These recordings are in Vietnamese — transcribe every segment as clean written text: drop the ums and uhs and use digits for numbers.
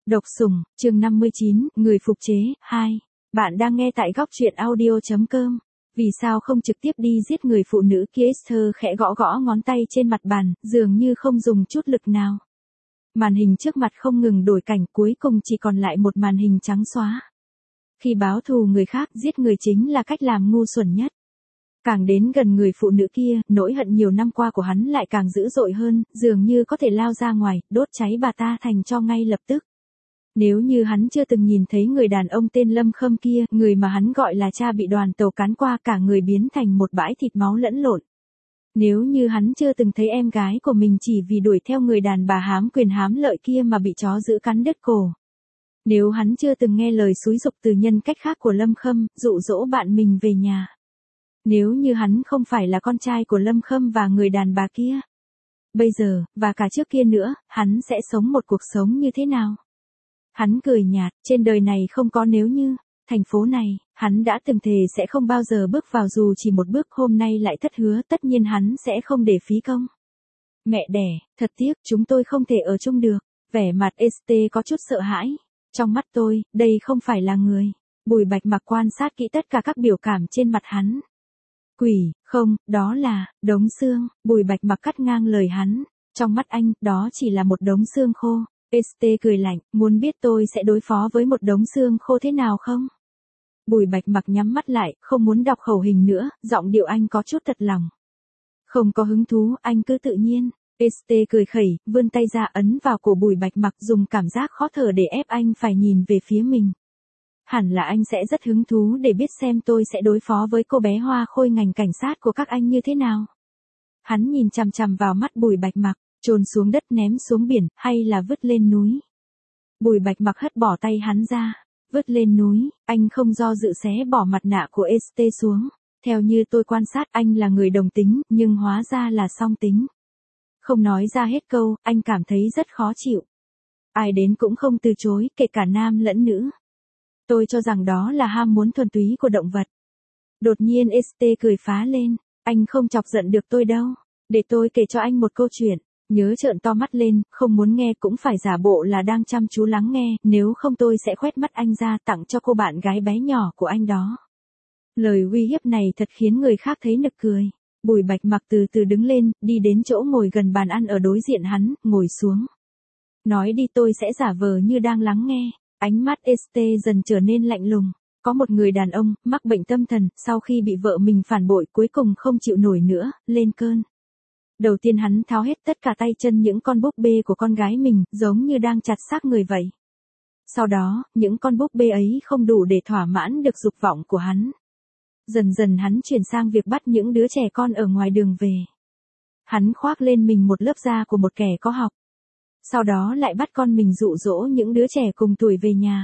Độc sủng, chương 59, người phục chế, 2. Bạn đang nghe tại góc truyện audio.com. Vì sao không trực tiếp đi giết người phụ nữ kia? Esther khẽ gõ gõ ngón tay trên mặt bàn, dường như không dùng chút lực nào. Màn hình trước mặt không ngừng đổi cảnh, cuối cùng chỉ còn lại một màn hình trắng xóa. Khi báo thù người khác, giết người chính là cách làm ngu xuẩn nhất. Càng đến gần người phụ nữ kia, nỗi hận nhiều năm qua của hắn lại càng dữ dội hơn, dường như có thể lao ra ngoài, đốt cháy bà ta thành tro ngay lập tức. Nếu như hắn chưa từng nhìn thấy người đàn ông tên Lâm Khâm kia, người mà hắn gọi là cha bị đoàn tàu cán qua, cả người biến thành một bãi thịt máu lẫn lộn. Nếu như hắn chưa từng thấy em gái của mình chỉ vì đuổi theo người đàn bà hám quyền hám lợi kia mà bị chó dữ cắn đứt cổ. Nếu hắn chưa từng nghe lời xúi giục từ nhân cách khác của Lâm Khâm, dụ dỗ bạn mình về nhà. Nếu như hắn không phải là con trai của Lâm Khâm và người đàn bà kia. Bây giờ, và cả trước kia nữa, hắn sẽ sống một cuộc sống như thế nào? Hắn cười nhạt, trên đời này không có nếu như. Thành phố này, hắn đã từng thề sẽ không bao giờ bước vào dù chỉ một bước, hôm nay lại thất hứa, tất nhiên hắn sẽ không để phí công. Mẹ đẻ, thật tiếc, chúng tôi không thể ở chung được. Vẻ mặt ST có chút sợ hãi. Trong mắt tôi, đây không phải là người. Bùi Bạch Mặc quan sát kỹ tất cả các biểu cảm trên mặt hắn. Quỷ, không, đó là, đống xương. Bùi Bạch Mặc cắt ngang lời hắn. Trong mắt anh, đó chỉ là một đống xương khô. ST cười lạnh, muốn biết tôi sẽ đối phó với một đống xương khô thế nào không? Bùi Bạch Mặc nhắm mắt lại, không muốn đọc khẩu hình nữa, giọng điệu anh có chút thật lòng. Không có hứng thú, anh cứ tự nhiên. ST cười khẩy, vươn tay ra ấn vào cổ Bùi Bạch Mặc, dùng cảm giác khó thở để ép anh phải nhìn về phía mình. Hẳn là anh sẽ rất hứng thú để biết xem tôi sẽ đối phó với cô bé hoa khôi ngành cảnh sát của các anh như thế nào. Hắn nhìn chằm chằm vào mắt Bùi Bạch Mặc, chôn xuống đất ném xuống biển, hay là vứt lên núi. Bùi Bạch Mặc hất bỏ tay hắn ra, vứt lên núi, anh không do dự xé bỏ mặt nạ của ST xuống. Theo như tôi quan sát, anh là người đồng tính, nhưng hóa ra là song tính. Không nói ra hết câu, anh cảm thấy rất khó chịu. Ai đến cũng không từ chối, kể cả nam lẫn nữ. Tôi cho rằng đó là ham muốn thuần túy của động vật. Đột nhiên ST cười phá lên, anh không chọc giận được tôi đâu. Để tôi kể cho anh một câu chuyện. Nhớ trợn to mắt lên, không muốn nghe cũng phải giả bộ là đang chăm chú lắng nghe, nếu không tôi sẽ khoét mắt anh ra tặng cho cô bạn gái bé nhỏ của anh đó. Lời uy hiếp này thật khiến người khác thấy nực cười. Bùi Bạch Mặc từ từ đứng lên, đi đến chỗ ngồi gần bàn ăn ở đối diện hắn, ngồi xuống. Nói đi, tôi sẽ giả vờ như đang lắng nghe. Ánh mắt ST dần trở nên lạnh lùng. Có một người đàn ông, mắc bệnh tâm thần, sau khi bị vợ mình phản bội cuối cùng không chịu nổi nữa, lên cơn. Đầu tiên hắn tháo hết tất cả tay chân những con búp bê của con gái mình, giống như đang chặt xác người vậy. Sau đó, những con búp bê ấy không đủ để thỏa mãn được dục vọng của hắn. Dần dần hắn chuyển sang việc bắt những đứa trẻ con ở ngoài đường về. Hắn khoác lên mình một lớp da của một kẻ có học. Sau đó lại bắt con mình dụ dỗ những đứa trẻ cùng tuổi về nhà.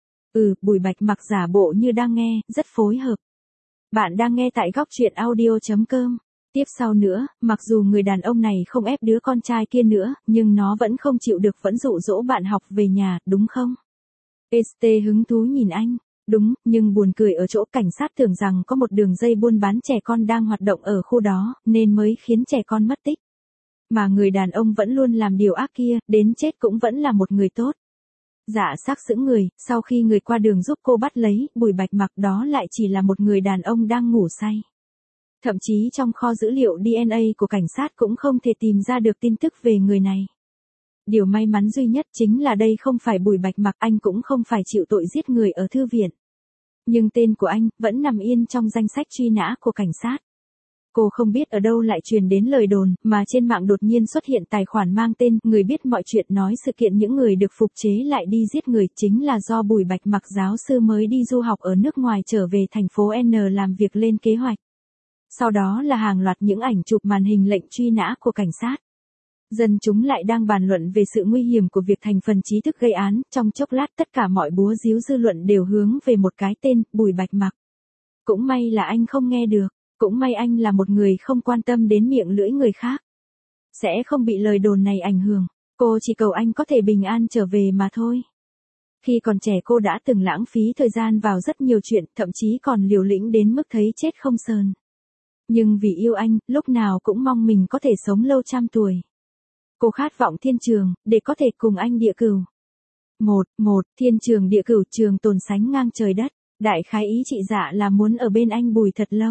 Bùi Bạch Mặc giả bộ như đang nghe, rất phối hợp. Bạn đang nghe tại góc truyện audio.com. Tiếp sau nữa, mặc dù người đàn ông này không ép đứa con trai kia nữa, nhưng nó vẫn không chịu được, vẫn dụ dỗ bạn học về nhà, đúng không? ST hứng thú nhìn anh. Đúng, nhưng buồn cười ở chỗ cảnh sát tưởng rằng có một đường dây buôn bán trẻ con đang hoạt động ở khu đó, nên mới khiến trẻ con mất tích. Mà người đàn ông vẫn luôn làm điều ác kia, đến chết cũng vẫn là một người tốt. Dạ xác sững người, sau khi người qua đường giúp cô bắt lấy Bùi Bạch Mặc, đó lại chỉ là một người đàn ông đang ngủ say. Thậm chí trong kho dữ liệu DNA của cảnh sát cũng không thể tìm ra được tin tức về người này. Điều may mắn duy nhất chính là đây không phải Bùi Bạch Mặc, anh cũng không phải chịu tội giết người ở thư viện. Nhưng tên của anh vẫn nằm yên trong danh sách truy nã của cảnh sát. Cô không biết ở đâu lại truyền đến lời đồn, mà trên mạng đột nhiên xuất hiện tài khoản mang tên Người Biết Mọi Chuyện, nói sự kiện những người được phục chế lại đi giết người chính là do Bùi Bạch Mặc giáo sư mới đi du học ở nước ngoài trở về thành phố N làm việc lên kế hoạch. Sau đó là hàng loạt những ảnh chụp màn hình lệnh truy nã của cảnh sát. Dân chúng lại đang bàn luận về sự nguy hiểm của việc thành phần trí thức gây án, trong chốc lát tất cả mọi búa ríu dư luận đều hướng về một cái tên, Bùi Bạch Mặc. Cũng may là anh không nghe được, cũng may anh là một người không quan tâm đến miệng lưỡi người khác. Sẽ không bị lời đồn này ảnh hưởng, cô chỉ cầu anh có thể bình an trở về mà thôi. Khi còn trẻ cô đã từng lãng phí thời gian vào rất nhiều chuyện, thậm chí còn liều lĩnh đến mức thấy chết không sờn. Nhưng vì yêu anh, lúc nào cũng mong mình có thể sống lâu trăm tuổi. Cô khát vọng thiên trường, để có thể cùng anh địa cửu. Một, thiên trường địa cửu, trường tồn sánh ngang trời đất. Đại khái ý chị Dạ là muốn ở bên anh Bùi thật lâu.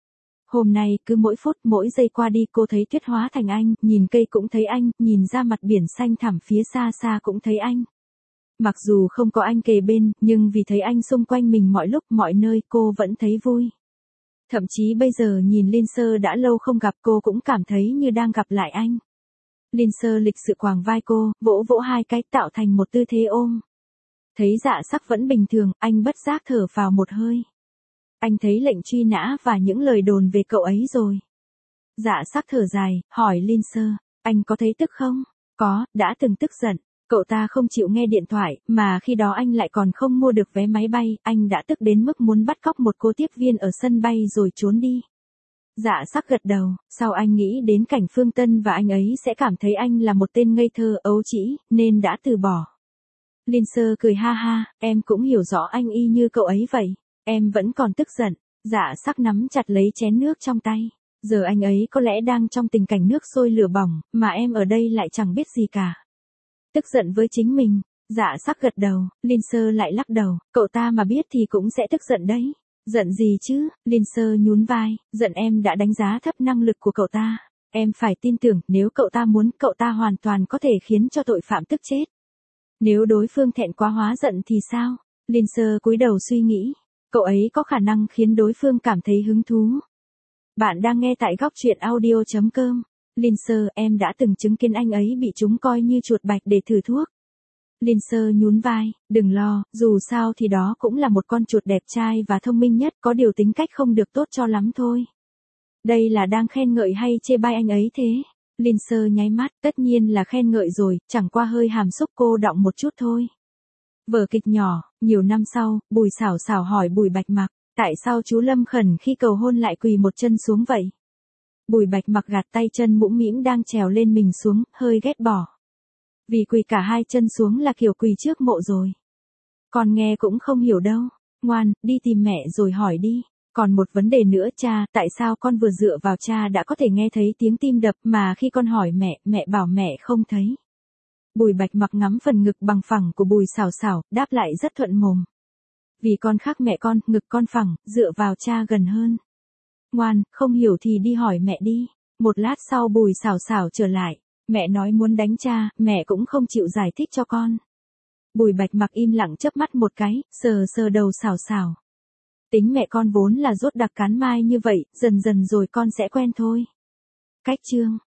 Hôm nay cứ mỗi phút mỗi giây qua đi cô thấy tuyết hóa thành anh, nhìn cây cũng thấy anh, nhìn ra mặt biển xanh thẳm phía xa xa cũng thấy anh. Mặc dù không có anh kề bên, nhưng vì thấy anh xung quanh mình mọi lúc mọi nơi cô vẫn thấy vui. Thậm chí bây giờ nhìn Linh Sơ đã lâu không gặp cô cũng cảm thấy như đang gặp lại anh. Linh Sơ lịch sự quàng vai cô, vỗ vỗ hai cái tạo thành một tư thế ôm. Thấy Dạ Sắc vẫn bình thường, anh bất giác thở vào một hơi. Anh thấy lệnh truy nã và những lời đồn về cậu ấy rồi. Dạ Sắc thở dài, hỏi Linh Sơ, anh có thấy tức không? Có, đã từng tức giận. Cậu ta không chịu nghe điện thoại, mà khi đó anh lại còn không mua được vé máy bay, anh đã tức đến mức muốn bắt cóc một cô tiếp viên ở sân bay rồi trốn đi. Dạ Sắc gật đầu, sau anh nghĩ đến cảnh Phương Tân và anh ấy sẽ cảm thấy anh là một tên ngây thơ ấu trĩ, nên đã từ bỏ. Linh Sơ cười ha ha, em cũng hiểu rõ anh y như cậu ấy vậy, em vẫn còn tức giận. Dạ Sắc nắm chặt lấy chén nước trong tay, giờ anh ấy có lẽ đang trong tình cảnh nước sôi lửa bỏng, mà em ở đây lại chẳng biết gì cả. Tức giận với chính mình. Dạ Sắc gật đầu, Linh Sơ lại lắc đầu, cậu ta mà biết thì cũng sẽ tức giận đấy. Giận gì chứ? Linh Sơ nhún vai, giận em đã đánh giá thấp năng lực của cậu ta. Em phải tin tưởng, nếu cậu ta muốn, cậu ta hoàn toàn có thể khiến cho tội phạm tức chết. Nếu đối phương thẹn quá hóa giận thì sao? Linh Sơ cúi đầu suy nghĩ, cậu ấy có khả năng khiến đối phương cảm thấy hứng thú. Bạn đang nghe tại góc truyện audio.com. Linh Sơ, em đã từng chứng kiến anh ấy bị chúng coi như chuột bạch để thử thuốc. Linh Sơ nhún vai, đừng lo, dù sao thì đó cũng là một con chuột đẹp trai và thông minh nhất, có điều tính cách không được tốt cho lắm thôi. Đây là đang khen ngợi hay chê bai anh ấy thế? Linh Sơ nháy mắt, tất nhiên là khen ngợi rồi, chẳng qua hơi hàm xúc cô đọng một chút thôi. Vở kịch nhỏ, nhiều năm sau, Bùi Xảo Xảo hỏi Bùi Bạch Mặc, tại sao chú Lâm Khẩn khi cầu hôn lại quỳ một chân xuống vậy? Bùi Bạch Mặc gạt tay chân mũm mĩm đang trèo lên mình xuống, hơi ghét bỏ. Vì quỳ cả hai chân xuống là kiểu quỳ trước mộ rồi. Con nghe cũng không hiểu đâu. Ngoan, đi tìm mẹ rồi hỏi đi. Còn một vấn đề nữa cha, tại sao con vừa dựa vào cha đã có thể nghe thấy tiếng tim đập mà khi con hỏi mẹ, mẹ bảo mẹ không thấy. Bùi Bạch Mặc ngắm phần ngực bằng phẳng của Bùi Xảo Xảo, đáp lại rất thuận mồm. Vì con khác mẹ con, ngực con phẳng, dựa vào cha gần hơn. Ngoan, không hiểu thì đi hỏi mẹ đi. Một lát sau Bùi Xảo Xảo trở lại. Mẹ nói muốn đánh cha, mẹ cũng không chịu giải thích cho con. Bùi Bạch Mặc im lặng chớp mắt một cái, sờ sờ đầu Xảo Xảo. Tính mẹ con vốn là rốt đặc cán mai như vậy, dần dần rồi con sẽ quen thôi. Cách chương